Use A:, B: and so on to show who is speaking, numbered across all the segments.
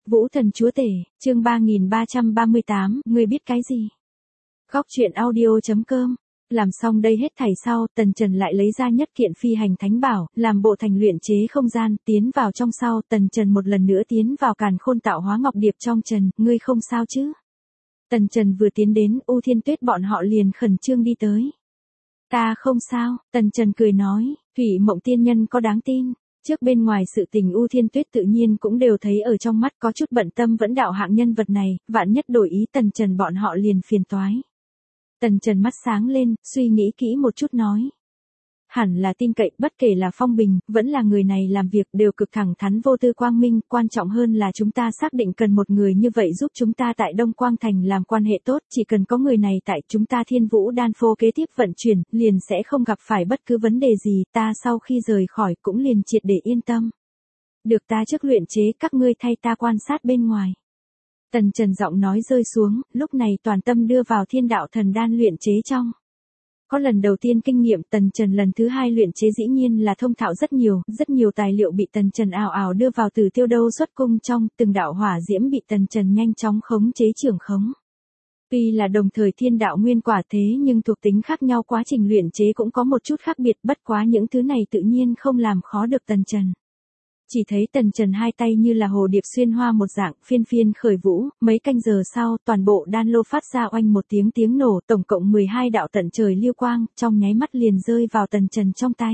A: Vũ Thần Chúa Tể, chương 3338, ngươi biết cái gì? Góc truyện audio.com. Làm xong đây hết thảy sau, Tần Trần lại lấy ra nhất kiện phi hành thánh bảo, làm bộ thành luyện chế không gian, tiến vào trong sau, Tần Trần một lần nữa tiến vào càn khôn tạo hóa ngọc điệp trong Trần, ngươi không sao chứ? Tần Trần vừa tiến đến, U Thiên Tuyết bọn họ liền khẩn trương đi tới. Ta không sao, Tần Trần cười nói, Thủy Mộng tiên nhân có đáng tin. Trước bên ngoài sự tình U Thiên Tuyết tự nhiên cũng đều thấy ở trong mắt, có chút bận tâm vẫn đạo hạng nhân vật này, vạn nhất đổi ý Tần Trần bọn họ liền phiền toái. Tần Trần mắt sáng lên, suy nghĩ kỹ một chút nói. Hẳn là tin cậy, bất kể là Phong Bình, vẫn là người này làm việc đều cực thẳng thắn vô tư quang minh, quan trọng hơn là chúng ta xác định cần một người như vậy giúp chúng ta tại Đông Quang Thành làm quan hệ tốt, chỉ cần có người này tại chúng ta Thiên Vũ Đan Phô kế tiếp vận chuyển, liền sẽ không gặp phải bất cứ vấn đề gì, ta sau khi rời khỏi cũng liền triệt để yên tâm. Được ta trước luyện chế, các ngươi thay ta quan sát bên ngoài. Tần Trần giọng nói rơi xuống, lúc này toàn tâm đưa vào Thiên Đạo Thần Đan luyện chế trong. Có lần đầu tiên kinh nghiệm, Tần Trần lần thứ hai luyện chế dĩ nhiên là thông thạo rất nhiều tài liệu bị Tần Trần ào ào đưa vào Từ Tiêu Đâu xuất cung trong, từng đạo hỏa diễm bị Tần Trần nhanh chóng khống chế trưởng khống. Tuy là đồng thời thiên đạo nguyên quả thế nhưng thuộc tính khác nhau, quá trình luyện chế cũng có một chút khác biệt, bất quá những thứ này tự nhiên không làm khó được Tần Trần. Chỉ thấy Tần Trần hai tay như là hồ điệp xuyên hoa một dạng, phiên phiên khởi vũ, mấy canh giờ sau, toàn bộ đan lô phát ra oanh một tiếng nổ, tổng cộng 12 đạo tận trời lưu quang, trong nháy mắt liền rơi vào Tần Trần trong tay.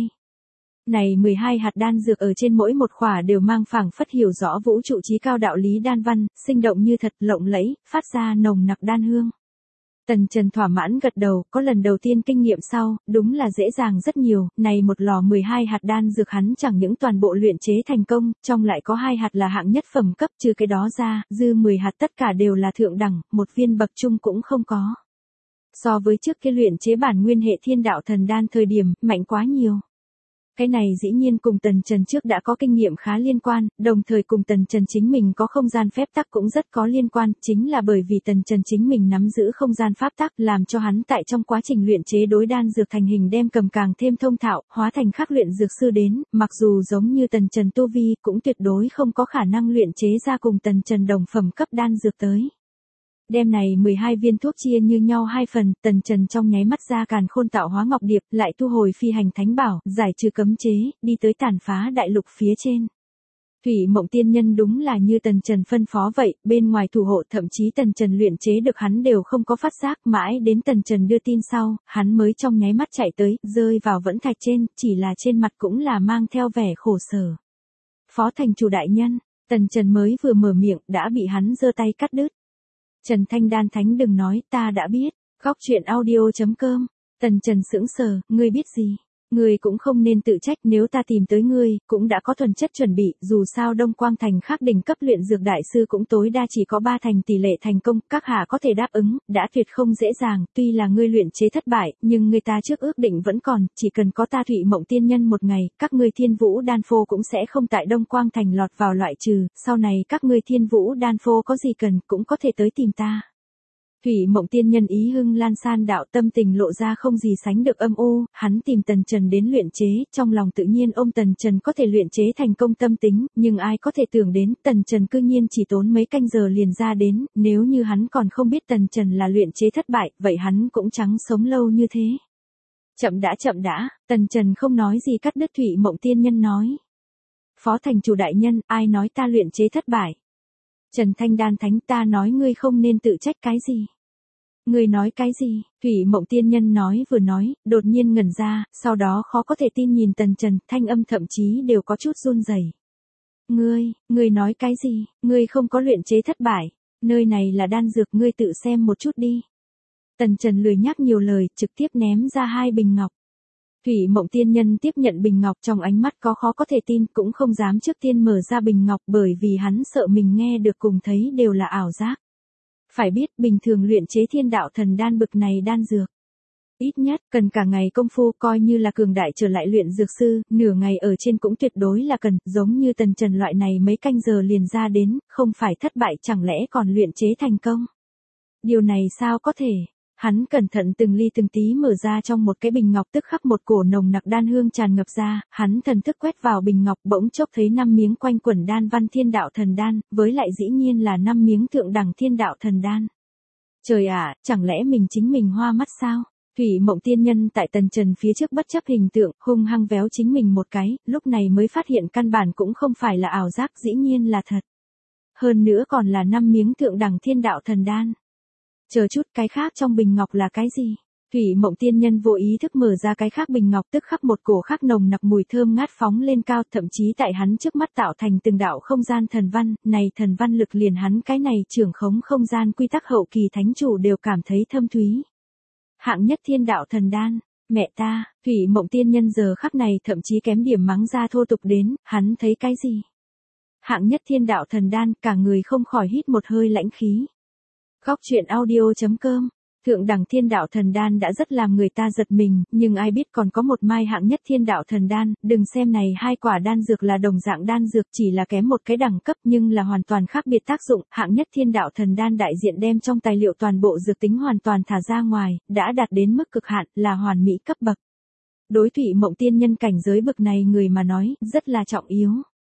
A: Này 12 hạt đan dược ở trên mỗi một khỏa đều mang phảng phất hiểu rõ vũ trụ chí cao đạo lý đan văn, sinh động như thật, lộng lẫy, phát ra nồng nặc đan hương. Tần Trần thỏa mãn gật đầu, có lần đầu tiên kinh nghiệm sau, đúng là dễ dàng rất nhiều, này một lò 12 hạt đan dược hắn chẳng những toàn bộ luyện chế thành công, trong lại có 2 hạt là hạng nhất phẩm cấp, trừ cái đó ra, dư 10 hạt tất cả đều là thượng đẳng, một viên bậc trung cũng không có. So với trước kia luyện chế bản nguyên hệ Thiên Đạo Thần Đan thời điểm, mạnh quá nhiều. Cái này dĩ nhiên cùng Tần Trần trước đã có kinh nghiệm khá liên quan, đồng thời cùng Tần Trần chính mình có không gian phép tắc cũng rất có liên quan, chính là bởi vì Tần Trần chính mình nắm giữ không gian pháp tắc, làm cho hắn tại trong quá trình luyện chế đối đan dược thành hình đem cầm càng thêm thông thạo, hóa thành khắc luyện dược sư đến, mặc dù giống như Tần Trần tu vi, cũng tuyệt đối không có khả năng luyện chế ra cùng Tần Trần đồng phẩm cấp đan dược tới. Đêm này 12 viên thuốc chia như nhau hai phần, Tần Trần trong nháy mắt ra càn khôn tạo hóa ngọc điệp, lại thu hồi phi hành thánh bảo, giải trừ cấm chế, đi tới tàn phá đại lục phía trên. Thủy Mộng tiên nhân đúng là như Tần Trần phân phó vậy, bên ngoài thủ hộ thậm chí Tần Trần luyện chế được hắn đều không có phát giác, mãi đến Tần Trần đưa tin sau, hắn mới trong nháy mắt chạy tới, rơi vào vẫn thạch trên, chỉ là trên mặt cũng là mang theo vẻ khổ sở. Phó thành chủ đại nhân, Tần Trần mới vừa mở miệng, đã bị hắn giơ tay cắt đứt. Trần Thanh Đan Thánh đừng nói, ta đã biết. Góc truyện audio.com. Tần Trần sững sờ, ngươi biết gì? Ngươi cũng không nên tự trách, nếu ta tìm tới ngươi, cũng đã có thuần chất chuẩn bị, dù sao Đông Quang Thành khác đỉnh cấp luyện dược đại sư cũng tối đa chỉ có 3 thành tỷ lệ thành công, các hạ có thể đáp ứng, đã tuyệt không dễ dàng, tuy là ngươi luyện chế thất bại, nhưng người ta trước ước định vẫn còn, chỉ cần có ta Thủy Mộng tiên nhân một ngày, các ngươi Thiên Vũ Đan Phô cũng sẽ không tại Đông Quang Thành lọt vào loại trừ, sau này các ngươi Thiên Vũ Đan Phô có gì cần, cũng có thể tới tìm ta. Thủy Mộng tiên nhân ý hưng lan san đạo, tâm tình lộ ra không gì sánh được âm u, hắn tìm Tần Trần đến luyện chế, trong lòng tự nhiên ôm Tần Trần có thể luyện chế thành công tâm tính, nhưng ai có thể tưởng đến, Tần Trần cư nhiên chỉ tốn mấy canh giờ liền ra đến, nếu như hắn còn không biết Tần Trần là luyện chế thất bại, vậy hắn cũng chẳng sống lâu như thế. Chậm đã, Tần Trần không nói gì cắt đứt Thủy Mộng tiên nhân nói. Phó thành chủ đại nhân, ai nói ta luyện chế thất bại? Trần Thanh Đan Thánh, ta nói ngươi không nên tự trách cái gì. Ngươi nói cái gì? Thủy Mộng tiên nhân nói vừa nói, đột nhiên ngẩn ra, sau đó khó có thể tin nhìn Tần Trần, thanh âm thậm chí đều có chút run rẩy. Ngươi nói cái gì? Ngươi không có luyện chế thất bại, nơi này là đan dược, ngươi tự xem một chút đi. Tần Trần lười nhắc nhiều lời, trực tiếp ném ra 2 bình ngọc. Thủy Mộng tiên nhân tiếp nhận bình ngọc, trong ánh mắt có khó có thể tin, cũng không dám trước tiên mở ra bình ngọc bởi vì hắn sợ mình nghe được cùng thấy đều là ảo giác. Phải biết bình thường luyện chế Thiên Đạo Thần Đan bực này đan dược, ít nhất cần cả ngày công phu, coi như là cường đại trở lại luyện dược sư, nửa ngày ở trên cũng tuyệt đối là cần, giống như Tần Trần loại này mấy canh giờ liền ra đến, không phải thất bại chẳng lẽ còn luyện chế thành công. Điều này sao có thể? Hắn cẩn thận từng ly từng tí mở ra trong một cái bình ngọc, tức khắc một cổ nồng nặc đan hương tràn ngập ra, hắn thần thức quét vào bình ngọc, bỗng chốc thấy 5 miếng quanh quẩn đan văn thiên đạo thần đan, với lại dĩ nhiên là 5 miếng thượng đẳng thiên đạo thần đan. Trời ạ, chẳng lẽ chính mình hoa mắt sao? Thủy Mộng Tiên Nhân tại Tần Trần phía trước bất chấp hình tượng, hung hăng véo chính mình một cái, lúc này mới phát hiện căn bản cũng không phải là ảo giác, dĩ nhiên là thật. Hơn nữa còn là 5 miếng thượng đẳng thiên đạo thần đan. Chờ chút, cái khác trong bình ngọc là cái gì? Thủy Mộng Tiên Nhân vô ý thức mở ra cái khác bình ngọc, tức khắc một cổ khác nồng nặc mùi thơm ngát phóng lên cao, thậm chí tại hắn trước mắt tạo thành từng đạo không gian thần văn, này thần văn lực liền hắn cái này trưởng khống không gian quy tắc hậu kỳ thánh chủ đều cảm thấy thâm thúy. Hạng nhất thiên đạo thần đan, mẹ ta, Thủy Mộng Tiên Nhân giờ khắc này thậm chí kém điểm mắng ra thô tục đến, hắn thấy cái gì? Hạng nhất thiên đạo thần đan, cả người không khỏi hít một hơi lãnh khí. Góc truyện audio.com. Thượng đẳng thiên đạo thần đan đã rất làm người ta giật mình, nhưng ai biết còn có một mai hạng nhất thiên đạo thần đan, đừng xem này hai quả đan dược là đồng dạng đan dược, chỉ là kém một cái đẳng cấp nhưng là hoàn toàn khác biệt tác dụng, hạng nhất thiên đạo thần đan đại diện đem trong tài liệu toàn bộ dược tính hoàn toàn thả ra ngoài, đã đạt đến mức cực hạn, là hoàn mỹ cấp bậc. Đối Thủy Mộng Tiên Nhân cảnh giới bậc này người mà nói, rất là trọng yếu.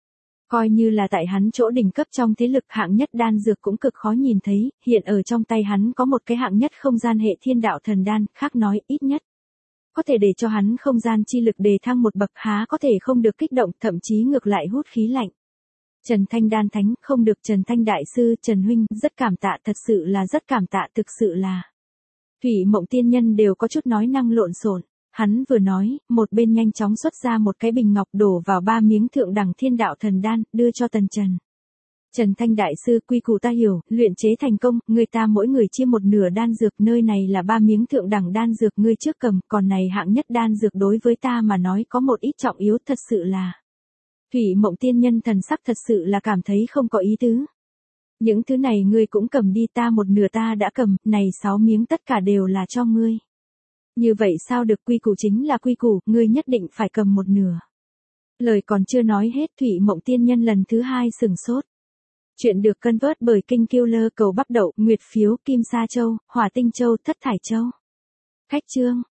A: Coi như là tại hắn chỗ đỉnh cấp trong thế lực, hạng nhất đan dược cũng cực khó nhìn thấy, hiện ở trong tay hắn có một cái hạng nhất không gian hệ thiên đạo thần đan, khác nói ít nhất có thể để cho hắn không gian chi lực đề thăng một bậc, há có thể không được kích động, thậm chí ngược lại hút khí lạnh. Trần Thanh Đan Thánh, không được Trần Thanh Đại Sư, Trần Huynh, rất cảm tạ, thật sự là rất cảm tạ, thực sự là. Thủy Mộng Tiên Nhân đều có chút nói năng lộn xộn. Hắn vừa nói, một bên nhanh chóng xuất ra một cái bình ngọc đổ vào 3 miếng thượng đẳng thiên đạo thần đan, đưa cho Tần Trần. Trần Thanh Đại Sư, quy củ ta hiểu, luyện chế thành công, người ta mỗi người chia một nửa đan dược, nơi này là 3 miếng thượng đẳng đan dược ngươi trước cầm, còn này hạng nhất đan dược đối với ta mà nói có một ít trọng yếu, thật sự là. Thủy Mộng Tiên Nhân thần sắc thật sự là cảm thấy không có ý tứ. Những thứ này ngươi cũng cầm đi, ta một nửa ta đã cầm, này 6 miếng tất cả đều là cho ngươi. Như vậy sao được, quy củ chính là quy củ, ngươi nhất định phải cầm một nửa. Lời còn chưa nói hết, Thủy Mộng Tiên Nhân lần thứ 2 sừng sốt. Chuyện được cân vớt bởi Kinh Killer, cầu bắp đậu, nguyệt phiếu, kim sa châu, hỏa tinh châu, thất thải châu. Khách chương.